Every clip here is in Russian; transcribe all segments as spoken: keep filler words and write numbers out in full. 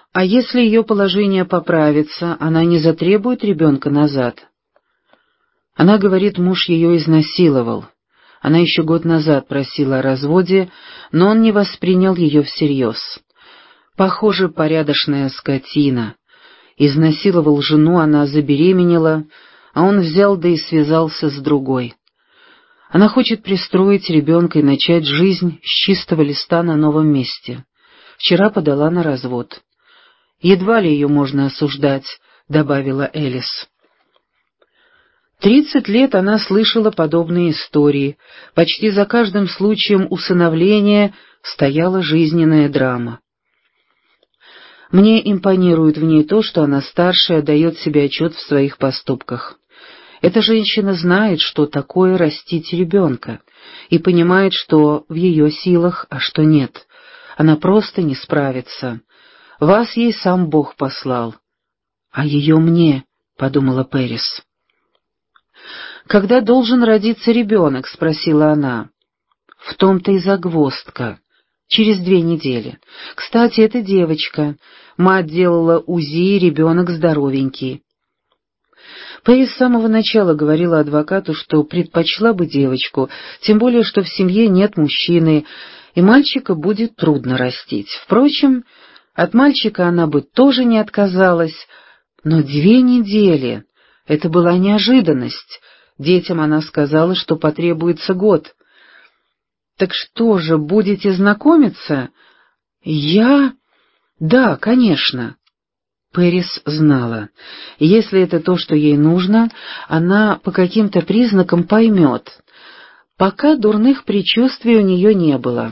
А если ее положение поправится, она не затребует ребенка назад? Она говорит, муж ее изнасиловал. Она еще год назад просила о разводе, но он не воспринял ее всерьез. Похоже, порядочная скотина. Изнасиловал жену, она забеременела, а он взял да и связался с другой. Она хочет пристроить ребенка и начать жизнь с чистого листа на новом месте. Вчера подала на развод. «Едва ли ее можно осуждать», — добавила Элис. Тридцать лет она слышала подобные истории. Почти за каждым случаем усыновления стояла жизненная драма. Мне импонирует в ней то, что она старше, отдает себе отчет в своих поступках. Эта женщина знает, что такое растить ребенка, и понимает, что в ее силах, а что нет. Она просто не справится. Вас ей сам Бог послал. А ее мне, — подумала Пэрис. «Когда должен родиться ребенок?» — спросила она. «В том-то и загвоздка. Через две недели. Кстати, это девочка. Мать делала УЗИ, ребенок здоровенький». Пэрис с самого начала говорила адвокату, что предпочла бы девочку, тем более, что в семье нет мужчины, и мальчика будет трудно растить. Впрочем, от мальчика она бы тоже не отказалась, но две недели — это была неожиданность. Детям она сказала, что потребуется год. «Так что же, будете знакомиться?» «Я? Да, конечно». Пэрис знала. Если это то, что ей нужно, она по каким-то признакам поймет. Пока дурных предчувствий у нее не было.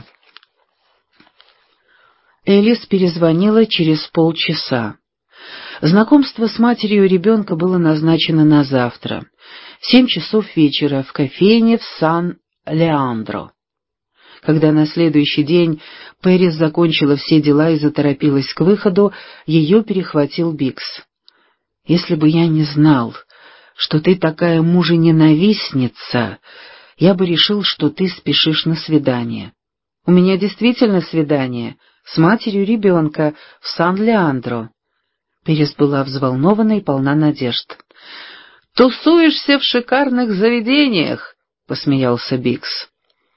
Элис перезвонила через полчаса. Знакомство с матерью ребенка было назначено на завтра, в семь часов вечера, в кофейне в Сан-Леандро. Когда на следующий день Пэрис закончила все дела и заторопилась к выходу, ее перехватил Бикс. «Если бы я не знал, что ты такая мужененавистница, я бы решил, что ты спешишь на свидание». «У меня действительно свидание с матерью ребенка в Сан-Леандро». Пэрис была взволнована и полна надежд. «Тусуешься в шикарных заведениях», — посмеялся Бикс.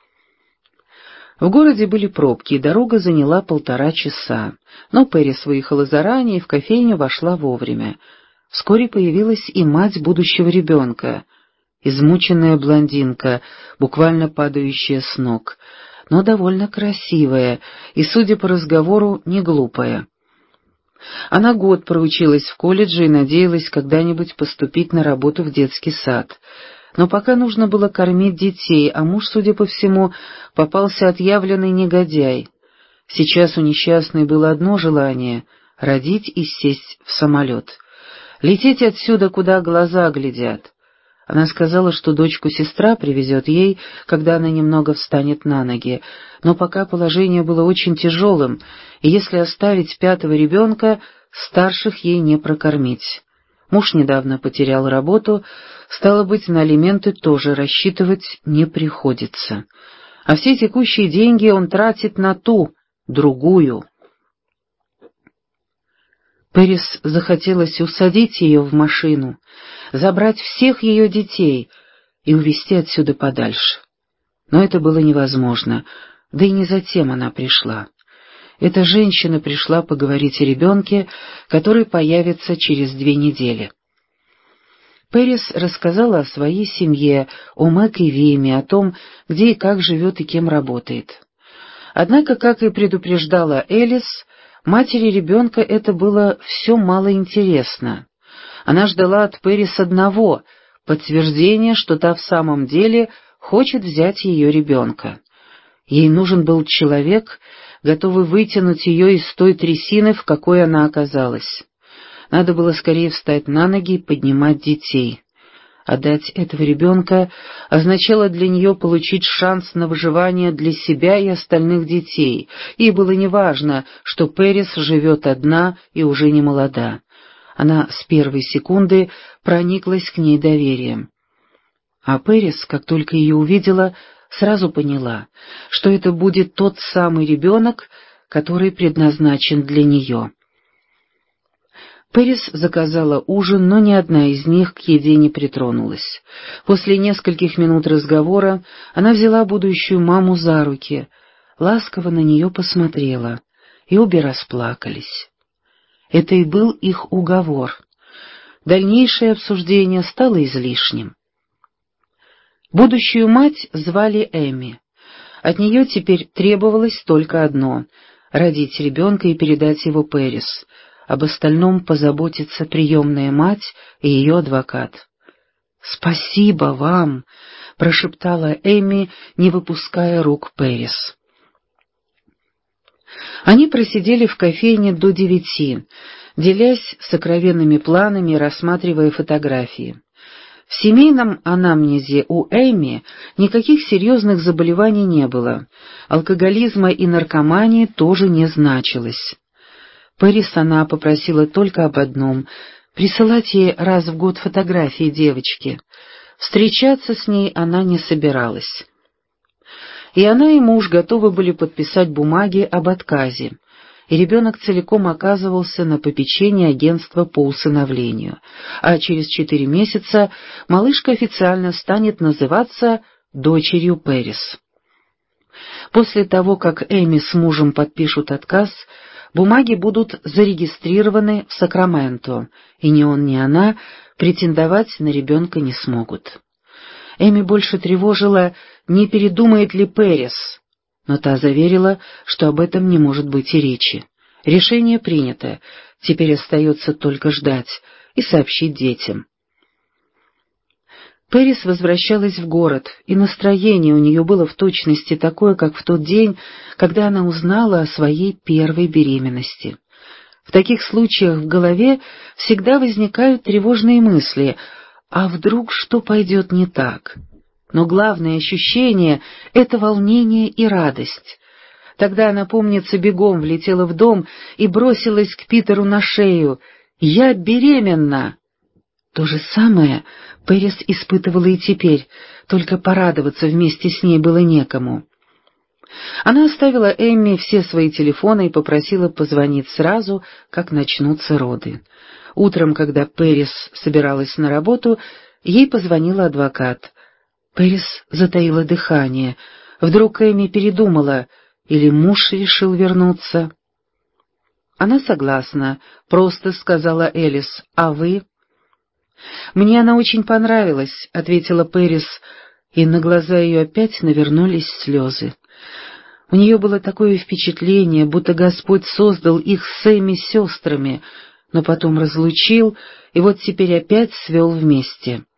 В городе были пробки, и дорога заняла полтора часа, но Пэрис выехала заранее и в кофейню вошла вовремя. Вскоре появилась и мать будущего ребенка, измученная блондинка, буквально падающая с ног, но довольно красивая и, судя по разговору, не глупая. Она год проучилась в колледже и надеялась когда-нибудь поступить на работу в детский сад. Но пока нужно было кормить детей, а муж, судя по всему, попался отъявленный негодяй. Сейчас у несчастной было одно желание — родить и сесть в самолет. Лететь отсюда, куда глаза глядят. Она сказала, что дочку сестра привезет ей, когда она немного встанет на ноги, но пока положение было очень тяжелым, и если оставить пятого ребенка, старших ей не прокормить. Муж недавно потерял работу, стало быть, на алименты тоже рассчитывать не приходится. А все текущие деньги он тратит на ту, другую. Пэрис захотелось усадить ее в машину, забрать всех ее детей и увезти отсюда подальше. Но это было невозможно, да и не затем она пришла. Эта женщина пришла поговорить о ребенке, который появится через две недели. Пэрис рассказала о своей семье, о Мэг и Виме, о том, где и как живет и кем работает. Однако, как и предупреждала Элис, матери ребенка это было все мало интересно. Она ждала от Пэрис одного — подтверждения, что та в самом деле хочет взять ее ребенка. Ей нужен был человек, готовый вытянуть ее из той трясины, в какой она оказалась. Надо было скорее встать на ноги и поднимать детей. Отдать этого ребенка означало для нее получить шанс на выживание для себя и остальных детей. Ей было неважно, что Пэрис живет одна и уже не молода. Она с первой секунды прониклась к ней доверием. А Пэрис, как только ее увидела, сразу поняла, что это будет тот самый ребенок, который предназначен для нее. Пэрис заказала ужин, но ни одна из них к еде не притронулась. После нескольких минут разговора она взяла будущую маму за руки, ласково на нее посмотрела, и обе расплакались. Это и был их уговор. Дальнейшее обсуждение стало излишним. Будущую мать звали Эми. От нее теперь требовалось только одно — родить ребенка и передать его Пэрис. Об остальном позаботится приемная мать и ее адвокат. «Спасибо вам», — прошептала Эми, не выпуская рук Пэрис. Они просидели в кофейне до девяти, делясь сокровенными планами и рассматривая фотографии. В семейном анамнезе у Эми никаких серьезных заболеваний не было, алкоголизма и наркомании тоже не значилось. Пэрис она попросила только об одном — присылать ей раз в год фотографии девочки. Встречаться с ней она не собиралась. И она и муж готовы были подписать бумаги об отказе, и ребенок целиком оказывался на попечении агентства по усыновлению, а через четыре месяца малышка официально станет называться дочерью Пэрис. После того, как Эми с мужем подпишут отказ, бумаги будут зарегистрированы в Сакраменто, и ни он, ни она претендовать на ребенка не смогут. Эми больше тревожила, не передумает ли Пэрис, но та заверила, что об этом не может быть и речи. Решение принято, теперь остается только ждать и сообщить детям. Пэрис возвращалась в город, и настроение у нее было в точности такое, как в тот день, когда она узнала о своей первой беременности. В таких случаях в голове всегда возникают тревожные мысли, а вдруг что пойдет не так? Но главное ощущение — это волнение и радость. Тогда она, помнится, бегом влетела в дом и бросилась к Питеру на шею. «Я беременна!» То же самое Пэрис испытывала и теперь, только порадоваться вместе с ней было некому. Она оставила Эмми все свои телефоны и попросила позвонить сразу, как начнутся роды. Утром, когда Пэрис собиралась на работу, ей позвонил адвокат. Пэрис затаила дыхание. Вдруг Эми передумала, или муж решил вернуться. «Она согласна», — просто сказала Элис. «А вы?» «Мне она очень понравилась», — ответила Пэрис, и на глаза ее опять навернулись слезы. У нее было такое впечатление, будто Господь создал их с Эми сестрами, но потом разлучил, и вот теперь опять свел вместе.